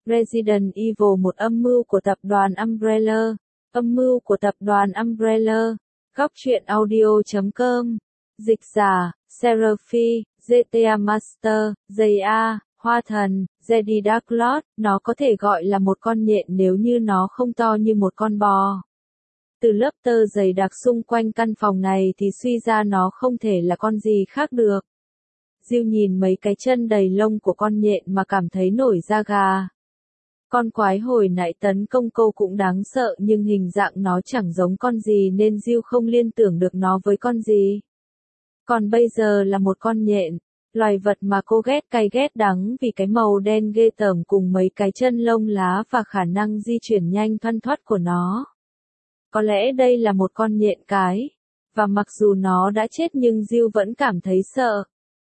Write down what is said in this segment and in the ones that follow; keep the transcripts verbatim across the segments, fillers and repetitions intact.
Resident Evil một âm mưu của tập đoàn Umbrella. Âm mưu của tập đoàn Umbrella. Góc truyện audio chấm com. Dịch giả, Seraphy, giê tê a Master, gi a, Hoa Thần, Jedi Dark Lord. Nó có thể gọi là một con nhện nếu như nó không to như một con bò. Từ lớp tơ dày đặc xung quanh căn phòng này thì suy ra nó không thể là con gì khác được. Diêu nhìn mấy cái chân đầy lông của con nhện mà cảm thấy nổi da gà. Con quái hồi nãy tấn công cô cũng đáng sợ nhưng hình dạng nó chẳng giống con gì nên Diêu không liên tưởng được nó với con gì. Còn bây giờ là một con nhện, loài vật mà cô ghét cay ghét đắng vì cái màu đen ghê tởm cùng mấy cái chân lông lá và khả năng di chuyển nhanh thoăn thoắt của nó. Có lẽ đây là một con nhện cái, và mặc dù nó đã chết nhưng Diêu vẫn cảm thấy sợ.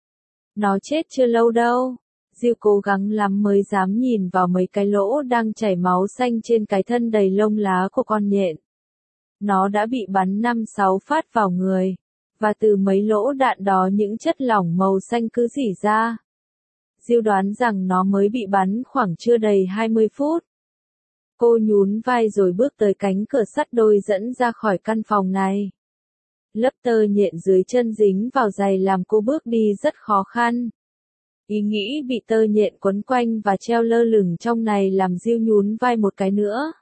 Nó chết chưa lâu đâu. Diêu cố gắng lắm mới dám nhìn vào mấy cái lỗ đang chảy máu xanh trên cái thân đầy lông lá của con nhện. Nó đã bị bắn năm sáu phát vào người, và từ mấy lỗ đạn đó những chất lỏng màu xanh cứ rỉ ra. Diêu đoán rằng nó mới bị bắn khoảng chưa đầy hai mươi phút. Cô nhún vai rồi bước tới cánh cửa sắt đôi dẫn ra khỏi căn phòng này. Lớp tơ nhện dưới chân dính vào giày làm cô bước đi rất khó khăn. Ý nghĩ bị tơ nhện quấn quanh và treo lơ lửng trong này làm Diêu nhún vai một cái nữa.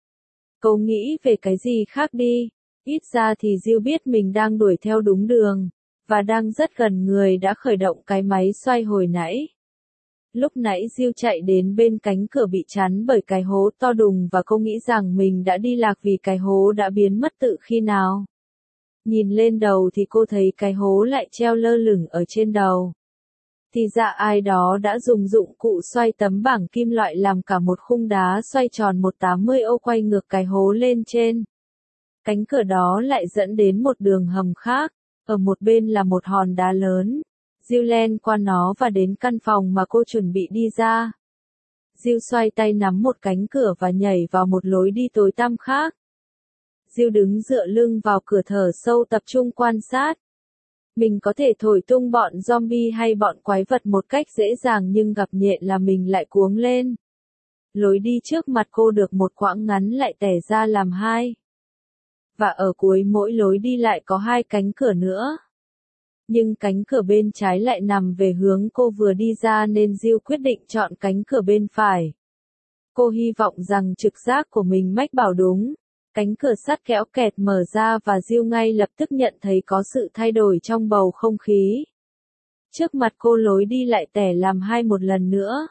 Cô nghĩ về cái gì khác đi, ít ra thì Diêu biết mình đang đuổi theo đúng đường, và đang rất gần người đã khởi động cái máy xoay hồi nãy. Lúc nãy Diêu chạy đến bên cánh cửa bị chắn bởi cái hố to đùng và cô nghĩ rằng mình đã đi lạc vì cái hố đã biến mất tự khi nào. Nhìn lên đầu thì cô thấy cái hố lại treo lơ lửng ở trên đầu. Thì ra ai đó đã dùng dụng cụ xoay tấm bảng kim loại làm cả một khung đá xoay tròn một trăm tám mươi ô quay ngược cái hố lên trên. Cánh cửa đó lại dẫn đến một đường hầm khác, ở một bên là một hòn đá lớn. Diêu len qua nó và đến căn phòng mà cô chuẩn bị đi ra. Diêu xoay tay nắm một cánh cửa và nhảy vào một lối đi tối tăm khác. Diêu đứng dựa lưng vào cửa thở sâu tập trung quan sát. Mình có thể thổi tung bọn zombie hay bọn quái vật một cách dễ dàng nhưng gặp nhện là mình lại cuống lên. Lối đi trước mặt cô được một quãng ngắn lại tẻ ra làm hai. Và ở cuối mỗi lối đi lại có hai cánh cửa nữa. Nhưng cánh cửa bên trái lại nằm về hướng cô vừa đi ra nên Diêu quyết định chọn cánh cửa bên phải. Cô hy vọng rằng trực giác của mình mách bảo đúng. Cánh cửa sắt kéo kẹt mở ra và Diêu ngay lập tức nhận thấy có sự thay đổi trong bầu không khí. Trước mặt cô lối đi lại tẻ làm hai một lần nữa.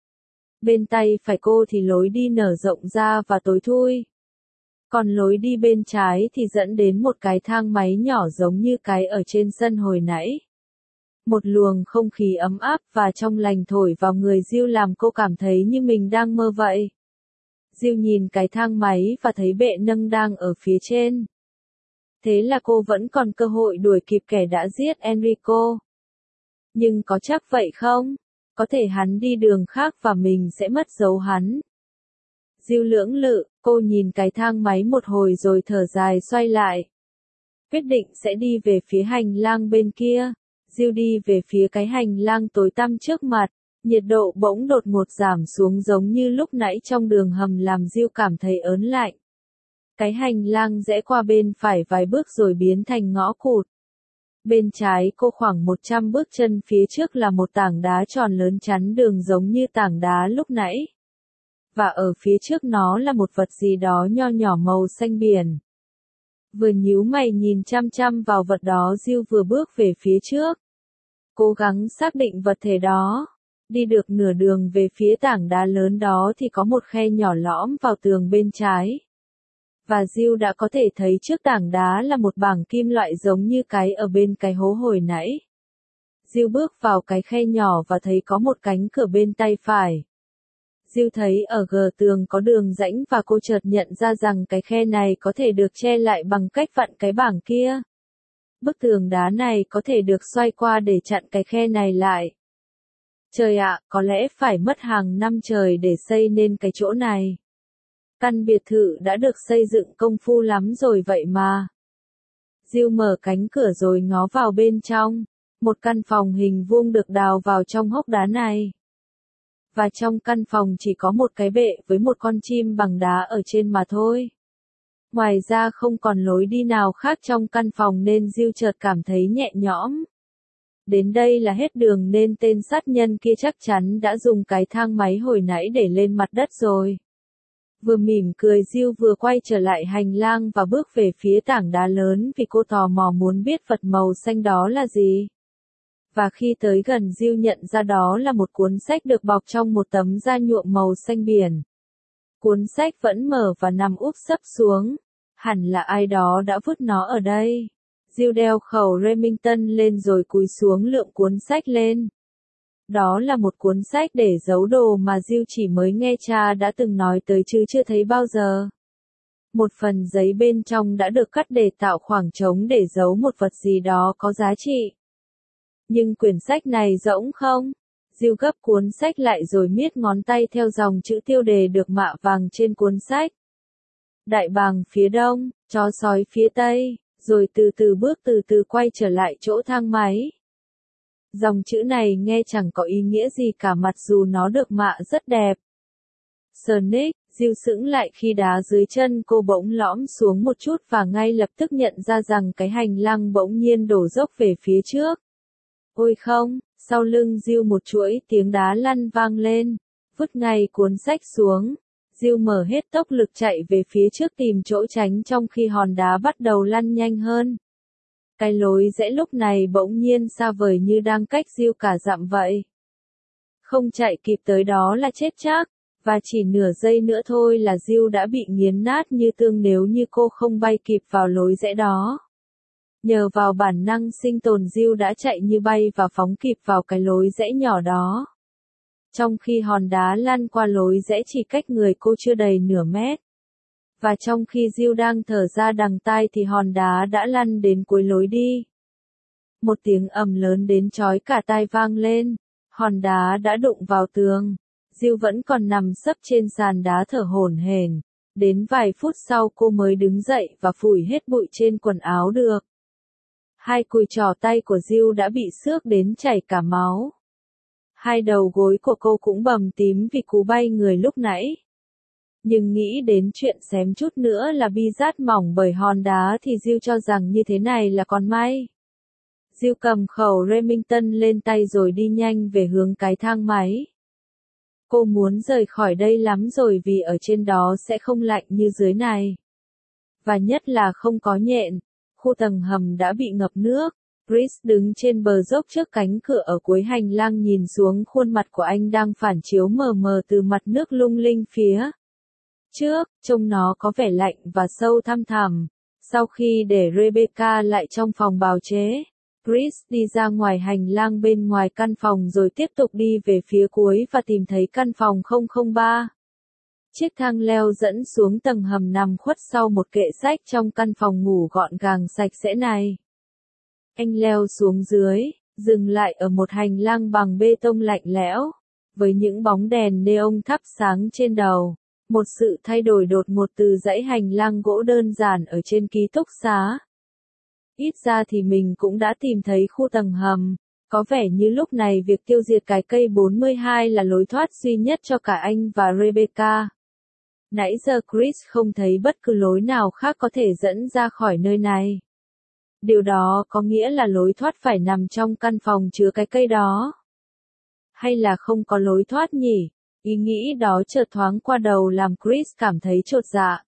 Bên tay phải cô thì lối đi nở rộng ra và tối thui. Còn lối đi bên trái thì dẫn đến một cái thang máy nhỏ giống như cái ở trên sân hồi nãy. Một luồng không khí ấm áp và trong lành thổi vào người Diêu làm cô cảm thấy như mình đang mơ vậy. Diêu nhìn cái thang máy và thấy bệ nâng đang ở phía trên. Thế là cô vẫn còn cơ hội đuổi kịp kẻ đã giết Enrico. Nhưng có chắc vậy không? Có thể hắn đi đường khác và mình sẽ mất dấu hắn. Diêu lưỡng lự, cô nhìn cái thang máy một hồi rồi thở dài xoay lại. Quyết định sẽ đi về phía hành lang bên kia. Diêu đi về phía cái hành lang tối tăm trước mặt. Nhiệt độ bỗng đột ngột giảm xuống giống như lúc nãy trong đường hầm làm Diêu cảm thấy ớn lạnh. Cái hành lang rẽ qua bên phải vài bước rồi biến thành ngõ cụt. Bên trái cô khoảng một trăm bước chân phía trước là một tảng đá tròn lớn chắn đường giống như tảng đá lúc nãy. Và ở phía trước nó là một vật gì đó nho nhỏ màu xanh biển. Vừa nhíu mày nhìn chăm chăm vào vật đó Diêu vừa bước về phía trước. Cố gắng xác định vật thể đó. Đi được nửa đường về phía tảng đá lớn đó thì có một khe nhỏ lõm vào tường bên trái. Và Diêu đã có thể thấy trước tảng đá là một bảng kim loại giống như cái ở bên cái hố hồi nãy. Diêu bước vào cái khe nhỏ và thấy có một cánh cửa bên tay phải. Diêu thấy ở gờ tường có đường rãnh và cô chợt nhận ra rằng cái khe này có thể được che lại bằng cách vặn cái bảng kia. Bức tường đá này có thể được xoay qua để chặn cái khe này lại. Trời ạ, có lẽ phải mất hàng năm trời để xây nên cái chỗ này. Căn biệt thự đã được xây dựng công phu lắm rồi vậy mà. Diêu mở cánh cửa rồi ngó vào bên trong. Một căn phòng hình vuông được đào vào trong hốc đá này. Và trong căn phòng chỉ có một cái bệ với một con chim bằng đá ở trên mà thôi. Ngoài ra không còn lối đi nào khác trong căn phòng nên Jill chợt cảm thấy nhẹ nhõm. Đến đây là hết đường nên tên sát nhân kia chắc chắn đã dùng cái thang máy hồi nãy để lên mặt đất rồi. Vừa mỉm cười Jill vừa quay trở lại hành lang và bước về phía tảng đá lớn vì cô tò mò muốn biết vật màu xanh đó là gì. Và khi tới gần Jill nhận ra đó là một cuốn sách được bọc trong một tấm da nhuộm màu xanh biển. Cuốn sách vẫn mở và nằm úp sấp xuống. Hẳn là ai đó đã vứt nó ở đây. Jill đeo khẩu Remington lên rồi cúi xuống lượm cuốn sách lên. Đó là một cuốn sách để giấu đồ mà Jill chỉ mới nghe cha đã từng nói tới chứ chưa thấy bao giờ. Một phần giấy bên trong đã được cắt để tạo khoảng trống để giấu một vật gì đó có giá trị. Nhưng quyển sách này rỗng không? Jill gấp cuốn sách lại rồi miết ngón tay theo dòng chữ tiêu đề được mạ vàng trên cuốn sách. Đại bàng phía đông, chó sói phía tây, rồi từ từ bước từ từ quay trở lại chỗ thang máy. Dòng chữ này nghe chẳng có ý nghĩa gì cả mặc dù nó được mạ rất đẹp. Sonic, Jill sững lại khi đá dưới chân cô bỗng lõm xuống một chút và ngay lập tức nhận ra rằng cái hành lang bỗng nhiên đổ dốc về phía trước. Ôi không, sau lưng Jill một chuỗi tiếng đá lăn vang lên, vứt ngay cuốn sách xuống. Jill mở hết tốc lực chạy về phía trước tìm chỗ tránh trong khi hòn đá bắt đầu lăn nhanh hơn. Cái lối rẽ lúc này bỗng nhiên xa vời như đang cách Jill cả dặm vậy. Không chạy kịp tới đó là chết chắc, và chỉ nửa giây nữa thôi là Jill đã bị nghiến nát như tương nếu như cô không bay kịp vào lối rẽ đó. Nhờ vào bản năng sinh tồn Jill đã chạy như bay và phóng kịp vào cái lối rẽ nhỏ đó. Trong khi hòn đá lăn qua lối rẽ chỉ cách người cô chưa đầy nửa mét. Và trong khi Jill đang thở ra đằng tai thì hòn đá đã lăn đến cuối lối đi. Một tiếng ầm lớn đến chói cả tai vang lên, hòn đá đã đụng vào tường. Jill vẫn còn nằm sấp trên sàn đá thở hổn hển. Đến vài phút sau cô mới đứng dậy và phủi hết bụi trên quần áo được. Hai cùi trỏ tay của Jill đã bị xước đến chảy cả máu. Hai đầu gối của cô cũng bầm tím vì cú bay người lúc nãy. Nhưng nghĩ đến chuyện xém chút nữa là bi rát mỏng bởi hòn đá thì Jill cho rằng như thế này là còn may. Jill cầm khẩu Remington lên tay rồi đi nhanh về hướng cái thang máy. Cô muốn rời khỏi đây lắm rồi vì ở trên đó sẽ không lạnh như dưới này. Và nhất là không có nhện. Khu tầng hầm đã bị ngập nước. Chris đứng trên bờ dốc trước cánh cửa ở cuối hành lang nhìn xuống khuôn mặt của anh đang phản chiếu mờ mờ từ mặt nước lung linh phía trước, trông nó có vẻ lạnh và sâu thăm thẳm. Sau khi để Rebecca lại trong phòng bào chế, Chris đi ra ngoài hành lang bên ngoài căn phòng rồi tiếp tục đi về phía cuối và tìm thấy căn phòng không không ba. Chiếc thang leo dẫn xuống tầng hầm nằm khuất sau một kệ sách trong căn phòng ngủ gọn gàng sạch sẽ này. Anh leo xuống dưới, dừng lại ở một hành lang bằng bê tông lạnh lẽo, với những bóng đèn neon thắp sáng trên đầu. Một sự thay đổi đột ngột từ dãy hành lang gỗ đơn giản ở trên ký túc xá. Ít ra thì mình cũng đã tìm thấy khu tầng hầm. Có vẻ như lúc này việc tiêu diệt cái cây bốn mươi hai là lối thoát duy nhất cho cả anh và Rebecca. Nãy giờ Chris không thấy bất cứ lối nào khác có thể dẫn ra khỏi nơi này. Điều đó có nghĩa là lối thoát phải nằm trong căn phòng chứa cái cây đó. Hay là không có lối thoát nhỉ? Ý nghĩ đó chợt thoáng qua đầu làm Chris cảm thấy chột dạ.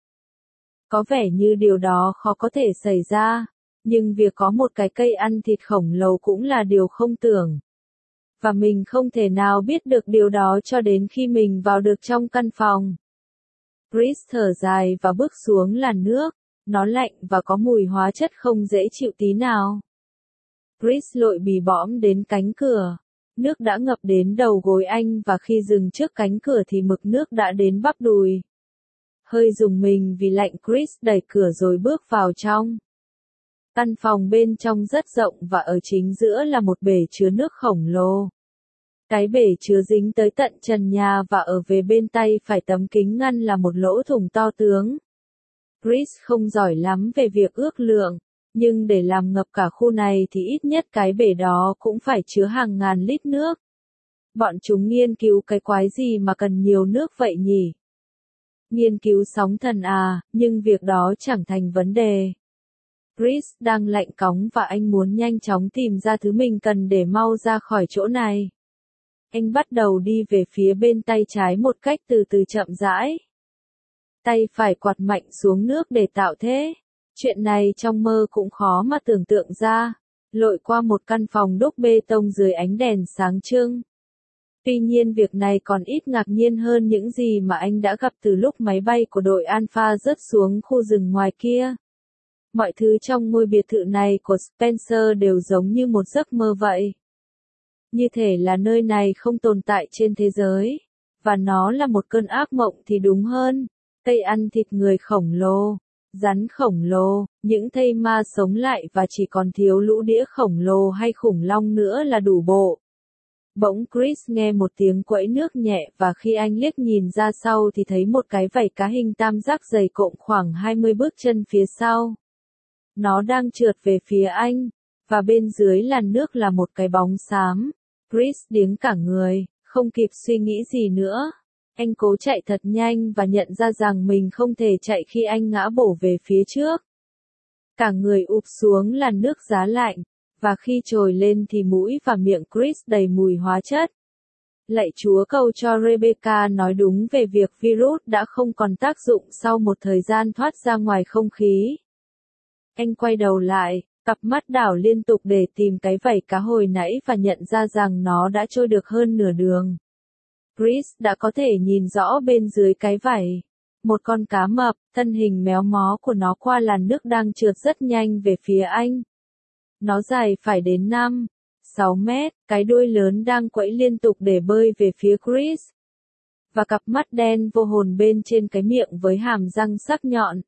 Có vẻ như điều đó khó có thể xảy ra, nhưng việc có một cái cây ăn thịt khổng lồ cũng là điều không tưởng. Và mình không thể nào biết được điều đó cho đến khi mình vào được trong căn phòng. Chris thở dài và bước xuống làn nước. Nó lạnh và có mùi hóa chất không dễ chịu tí nào. Chris lội bì bõm đến cánh cửa. Nước đã ngập đến đầu gối anh và khi dừng trước cánh cửa thì mực nước đã đến bắp đùi. Hơi rùng mình vì lạnh Chris đẩy cửa rồi bước vào trong. Căn phòng bên trong rất rộng và ở chính giữa là một bể chứa nước khổng lồ. Cái bể chứa dính tới tận trần nhà và ở về bên tay phải tấm kính ngăn là một lỗ thủng to tướng. Chris không giỏi lắm về việc ước lượng, nhưng để làm ngập cả khu này thì ít nhất cái bể đó cũng phải chứa hàng ngàn lít nước. Bọn chúng nghiên cứu cái quái gì mà cần nhiều nước vậy nhỉ? Nghiên cứu sóng thần à, nhưng việc đó chẳng thành vấn đề. Chris đang lạnh cóng và anh muốn nhanh chóng tìm ra thứ mình cần để mau ra khỏi chỗ này. Anh bắt đầu đi về phía bên tay trái một cách từ từ chậm rãi. Tay phải quạt mạnh xuống nước để tạo thế. Chuyện này trong mơ cũng khó mà tưởng tượng ra. Lội qua một căn phòng đúc bê tông dưới ánh đèn sáng trưng. Tuy nhiên việc này còn ít ngạc nhiên hơn những gì mà anh đã gặp từ lúc máy bay của đội Alpha rớt xuống khu rừng ngoài kia. Mọi thứ trong ngôi biệt thự này của Spencer đều giống như một giấc mơ vậy. Như thể là nơi này không tồn tại trên thế giới. Và nó là một cơn ác mộng thì đúng hơn. Cây ăn thịt người khổng lồ, rắn khổng lồ, những thây ma sống lại và chỉ còn thiếu lũ đĩa khổng lồ hay khủng long nữa là đủ bộ. Bỗng Chris nghe một tiếng quẫy nước nhẹ và khi anh liếc nhìn ra sau thì thấy một cái vảy cá hình tam giác dày cộm khoảng hai mươi bước chân phía sau. Nó đang trượt về phía anh, và bên dưới làn nước là một cái bóng xám. Chris điếng cả người, không kịp suy nghĩ gì nữa. Anh cố chạy thật nhanh và nhận ra rằng mình không thể chạy khi anh ngã bổ về phía trước. Cả người ụp xuống làn nước giá lạnh, và khi trồi lên thì mũi và miệng Chris đầy mùi hóa chất. Lạy Chúa cầu cho Rebecca nói đúng về việc virus đã không còn tác dụng sau một thời gian thoát ra ngoài không khí. Anh quay đầu lại, cặp mắt đảo liên tục để tìm cái vảy cá hồi nãy và nhận ra rằng nó đã trôi được hơn nửa đường. Chris đã có thể nhìn rõ bên dưới cái vảy. Một con cá mập, thân hình méo mó của nó qua làn nước đang trượt rất nhanh về phía anh. Nó dài phải đến năm, sáu mét, cái đuôi lớn đang quẫy liên tục để bơi về phía Chris. Và cặp mắt đen vô hồn bên trên cái miệng với hàm răng sắc nhọn.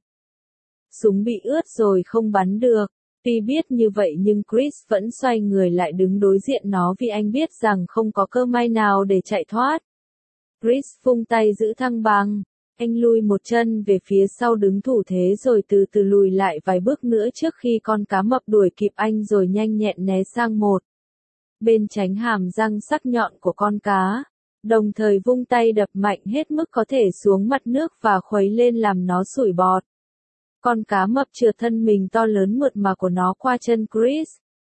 Súng bị ướt rồi không bắn được. Tuy biết như vậy nhưng Chris vẫn xoay người lại đứng đối diện nó vì anh biết rằng không có cơ may nào để chạy thoát. Chris vung tay giữ thăng bằng. Anh lùi một chân về phía sau đứng thủ thế rồi từ từ lùi lại vài bước nữa trước khi con cá mập đuổi kịp anh rồi nhanh nhẹn né sang một bên tránh hàm răng sắc nhọn của con cá, đồng thời vung tay đập mạnh hết mức có thể xuống mặt nước và khuấy lên làm nó sủi bọt. Con cá mập trượt thân mình to lớn mượt mà của nó qua chân Chris.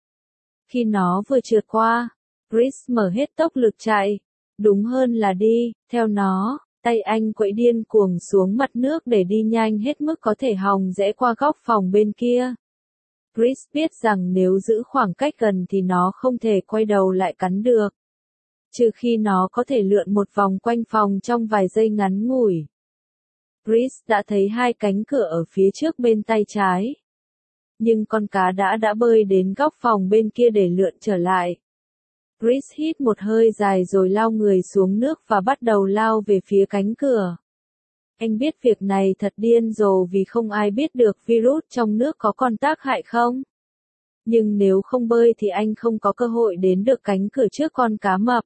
Khi nó vừa trượt qua, Chris mở hết tốc lực chạy, đúng hơn là đi, theo nó. Tay anh quẫy điên cuồng xuống mặt nước để đi nhanh hết mức có thể hòng rẽ qua góc phòng bên kia. Chris biết rằng nếu giữ khoảng cách gần thì nó không thể quay đầu lại cắn được. Trừ khi nó có thể lượn một vòng quanh phòng trong vài giây ngắn ngủi. Chris đã thấy hai cánh cửa ở phía trước bên tay trái. Nhưng con cá đã đã bơi đến góc phòng bên kia để lượn trở lại. Chris hít một hơi dài rồi lao người xuống nước và bắt đầu lao về phía cánh cửa. Anh biết việc này thật điên rồ vì không ai biết được virus trong nước có còn tác hại không. Nhưng nếu không bơi thì anh không có cơ hội đến được cánh cửa trước con cá mập.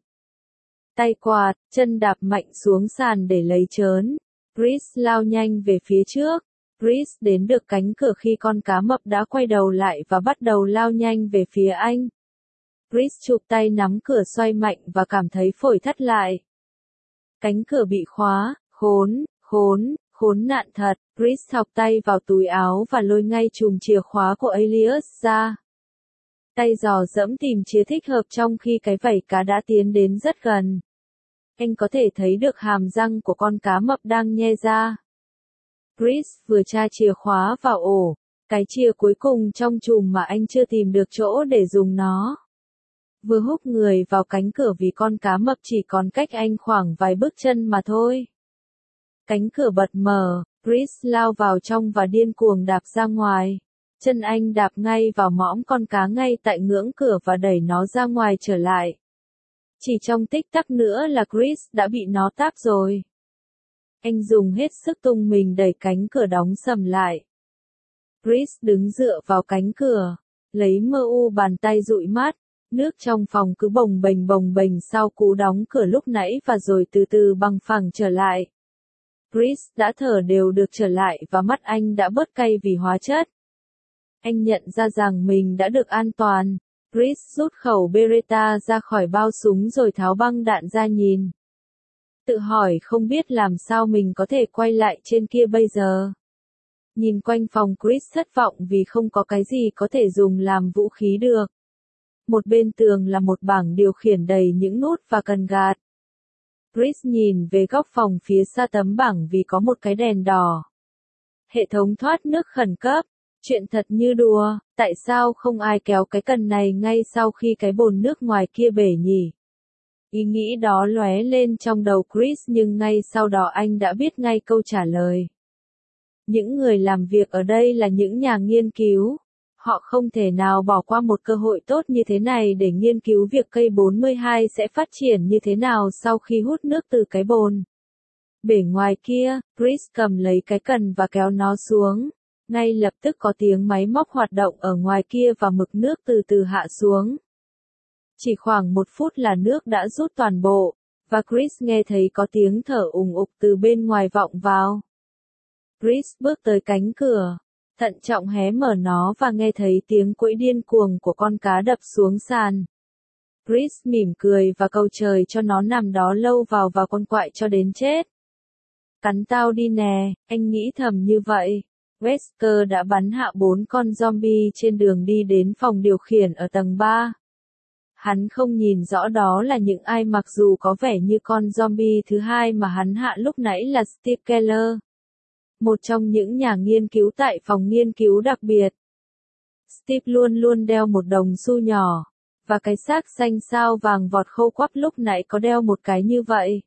Tay quạt, chân đạp mạnh xuống sàn để lấy trớn. Chris lao nhanh về phía trước. Chris đến được cánh cửa khi con cá mập đã quay đầu lại và bắt đầu lao nhanh về phía anh. Chris chụp tay nắm cửa xoay mạnh và cảm thấy phổi thắt lại. Cánh cửa bị khóa, khốn, khốn, khốn nạn thật. Chris thọc tay vào túi áo và lôi ngay chùm chìa khóa của Elias ra. Tay dò dẫm tìm chìa thích hợp trong khi cái vảy cá đã tiến đến rất gần. Anh có thể thấy được hàm răng của con cá mập đang nhe ra. Chris vừa tra chìa khóa vào ổ, cái chìa cuối cùng trong chùm mà anh chưa tìm được chỗ để dùng nó. Vừa húc người vào cánh cửa vì con cá mập chỉ còn cách anh khoảng vài bước chân mà thôi. Cánh cửa bật mở, Chris lao vào trong và điên cuồng đạp ra ngoài. Chân anh đạp ngay vào mõm con cá ngay tại ngưỡng cửa và đẩy nó ra ngoài trở lại. Chỉ trong tích tắc nữa là Chris đã bị nó táp rồi. Anh dùng hết sức tung mình đẩy cánh cửa đóng sầm lại. Chris đứng dựa vào cánh cửa, lấy mơ u bàn tay dụi mắt. Nước trong phòng cứ bồng bềnh bồng bềnh sau cú đóng cửa lúc nãy và rồi từ từ bằng phẳng trở lại. Chris đã thở đều được trở lại và mắt anh đã bớt cay vì hóa chất. Anh nhận ra rằng mình đã được an toàn. Chris rút khẩu Beretta ra khỏi bao súng rồi tháo băng đạn ra nhìn. Tự hỏi không biết làm sao mình có thể quay lại trên kia bây giờ. Nhìn quanh phòng Chris thất vọng vì không có cái gì có thể dùng làm vũ khí được. Một bên tường là một bảng điều khiển đầy những nút và cần gạt. Chris nhìn về góc phòng phía xa tấm bảng vì có một cái đèn đỏ. Hệ thống thoát nước khẩn cấp. Chuyện thật như đùa, tại sao không ai kéo cái cần này ngay sau khi cái bồn nước ngoài kia bể nhỉ? Ý nghĩ đó lóe lên trong đầu Chris nhưng ngay sau đó anh đã biết ngay câu trả lời. Những người làm việc ở đây là những nhà nghiên cứu. Họ không thể nào bỏ qua một cơ hội tốt như thế này để nghiên cứu việc cây bốn mươi hai sẽ phát triển như thế nào sau khi hút nước từ cái bồn. Bể ngoài kia, Chris cầm lấy cái cần và kéo nó xuống. Ngay lập tức có tiếng máy móc hoạt động ở ngoài kia và mực nước từ từ hạ xuống. Chỉ khoảng một phút là nước đã rút toàn bộ, và Chris nghe thấy có tiếng thở ùng ục từ bên ngoài vọng vào. Chris bước tới cánh cửa, thận trọng hé mở nó và nghe thấy tiếng quẫy điên cuồng của con cá đập xuống sàn. Chris mỉm cười và cầu trời cho nó nằm đó lâu vào và con quại cho đến chết. Cắn tao đi nè, anh nghĩ thầm như vậy. Wesker đã bắn hạ bốn con zombie trên đường đi đến phòng điều khiển ở tầng ba. Hắn không nhìn rõ đó là những ai mặc dù có vẻ như con zombie thứ hai mà hắn hạ lúc nãy là Steve Keller. Một trong những nhà nghiên cứu tại phòng nghiên cứu đặc biệt. Steve luôn luôn đeo một đồng xu nhỏ, và cái xác xanh sao vàng vọt khô quắp lúc nãy có đeo một cái như vậy.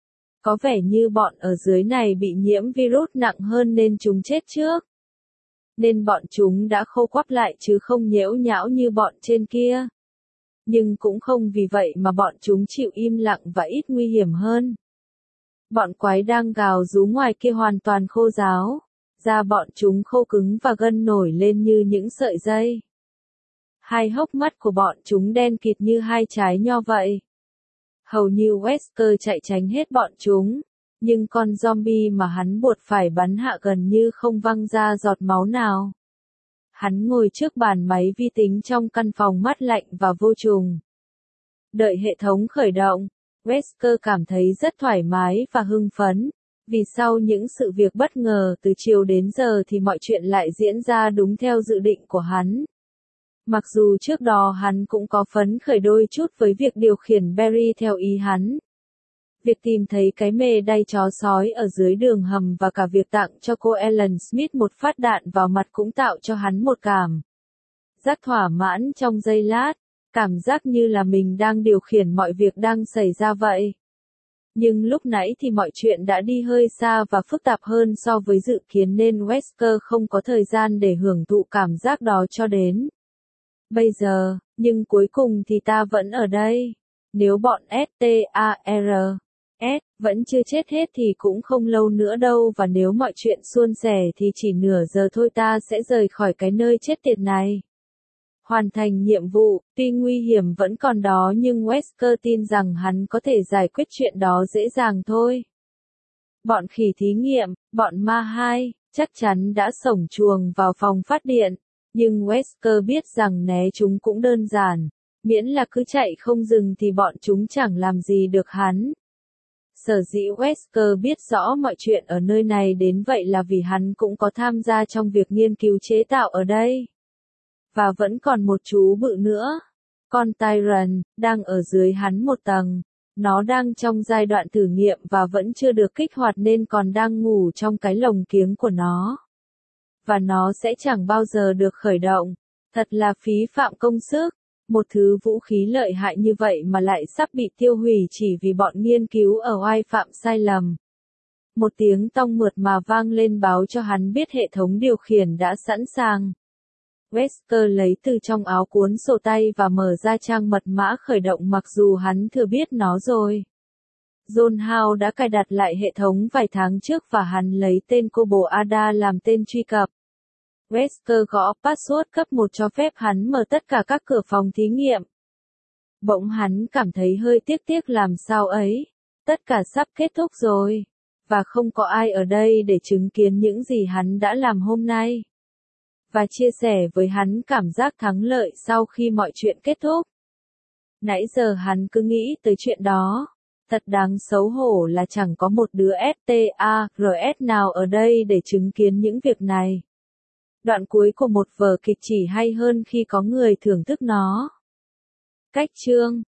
Có vẻ như bọn ở dưới này bị nhiễm virus nặng hơn nên chúng chết trước. Nên bọn chúng đã khô quắp lại chứ không nhễu nhão như bọn trên kia. Nhưng cũng không vì vậy mà bọn chúng chịu im lặng và ít nguy hiểm hơn. Bọn quái đang gào rú ngoài kia hoàn toàn khô ráo. Da bọn chúng khô cứng và gân nổi lên như những sợi dây. Hai hốc mắt của bọn chúng đen kịt như hai trái nho vậy. Hầu như Wesker chạy tránh hết bọn chúng, nhưng con zombie mà hắn buộc phải bắn hạ gần như không văng ra giọt máu nào. Hắn ngồi trước bàn máy vi tính trong căn phòng mát lạnh và vô trùng. Đợi hệ thống khởi động, Wesker cảm thấy rất thoải mái và hưng phấn, vì sau những sự việc bất ngờ từ chiều đến giờ thì mọi chuyện lại diễn ra đúng theo dự định của hắn. Mặc dù trước đó hắn cũng có phấn khởi đôi chút với việc điều khiển Barry theo ý hắn. Việc tìm thấy cái mê đay chó sói ở dưới đường hầm và cả việc tặng cho cô Ellen Smith một phát đạn vào mặt cũng tạo cho hắn một cảm giác thỏa mãn trong giây lát, cảm giác như là mình đang điều khiển mọi việc đang xảy ra vậy. Nhưng lúc nãy thì mọi chuyện đã đi hơi xa và phức tạp hơn so với dự kiến nên Wesker không có thời gian để hưởng thụ cảm giác đó cho đến bây giờ, nhưng cuối cùng thì ta vẫn ở đây. Nếu bọn ét tê a rờ ét vẫn chưa chết hết thì cũng không lâu nữa đâu và nếu mọi chuyện suôn sẻ thì chỉ nửa giờ thôi ta sẽ rời khỏi cái nơi chết tiệt này. Hoàn thành nhiệm vụ, tuy nguy hiểm vẫn còn đó nhưng Wesker tin rằng hắn có thể giải quyết chuyện đó dễ dàng thôi. Bọn khỉ thí nghiệm, bọn ma hai, chắc chắn đã xổng chuồng vào phòng phát điện. Nhưng Wesker biết rằng né chúng cũng đơn giản, miễn là cứ chạy không dừng thì bọn chúng chẳng làm gì được hắn. Sở dĩ Wesker biết rõ mọi chuyện ở nơi này đến vậy là vì hắn cũng có tham gia trong việc nghiên cứu chế tạo ở đây. Và vẫn còn một chú bự nữa, con Tyrant, đang ở dưới hắn một tầng. Nó đang trong giai đoạn thử nghiệm và vẫn chưa được kích hoạt nên còn đang ngủ trong cái lồng kiếng của nó. Và nó sẽ chẳng bao giờ được khởi động. Thật là phí phạm công sức. Một thứ vũ khí lợi hại như vậy mà lại sắp bị tiêu hủy chỉ vì bọn nghiên cứu ở oai phạm sai lầm. Một tiếng tong mượt mà vang lên báo cho hắn biết hệ thống điều khiển đã sẵn sàng. Wesker lấy từ trong áo cuốn sổ tay và mở ra trang mật mã khởi động mặc dù hắn thừa biết nó rồi. John Howe đã cài đặt lại hệ thống vài tháng trước và hắn lấy tên cô bồ Ada làm tên truy cập. Wesker gõ password cấp một cho phép hắn mở tất cả các cửa phòng thí nghiệm. Bỗng hắn cảm thấy hơi tiếc tiếc làm sao ấy. Tất cả sắp kết thúc rồi. Và không có ai ở đây để chứng kiến những gì hắn đã làm hôm nay. và chia sẻ với hắn cảm giác thắng lợi sau khi mọi chuyện kết thúc. Nãy giờ hắn cứ nghĩ tới chuyện đó. Thật đáng xấu hổ là chẳng có một đứa STARS nào ở đây để chứng kiến những việc này. Đoạn cuối của một vở kịch chỉ hay hơn khi có người thưởng thức nó. Cách chương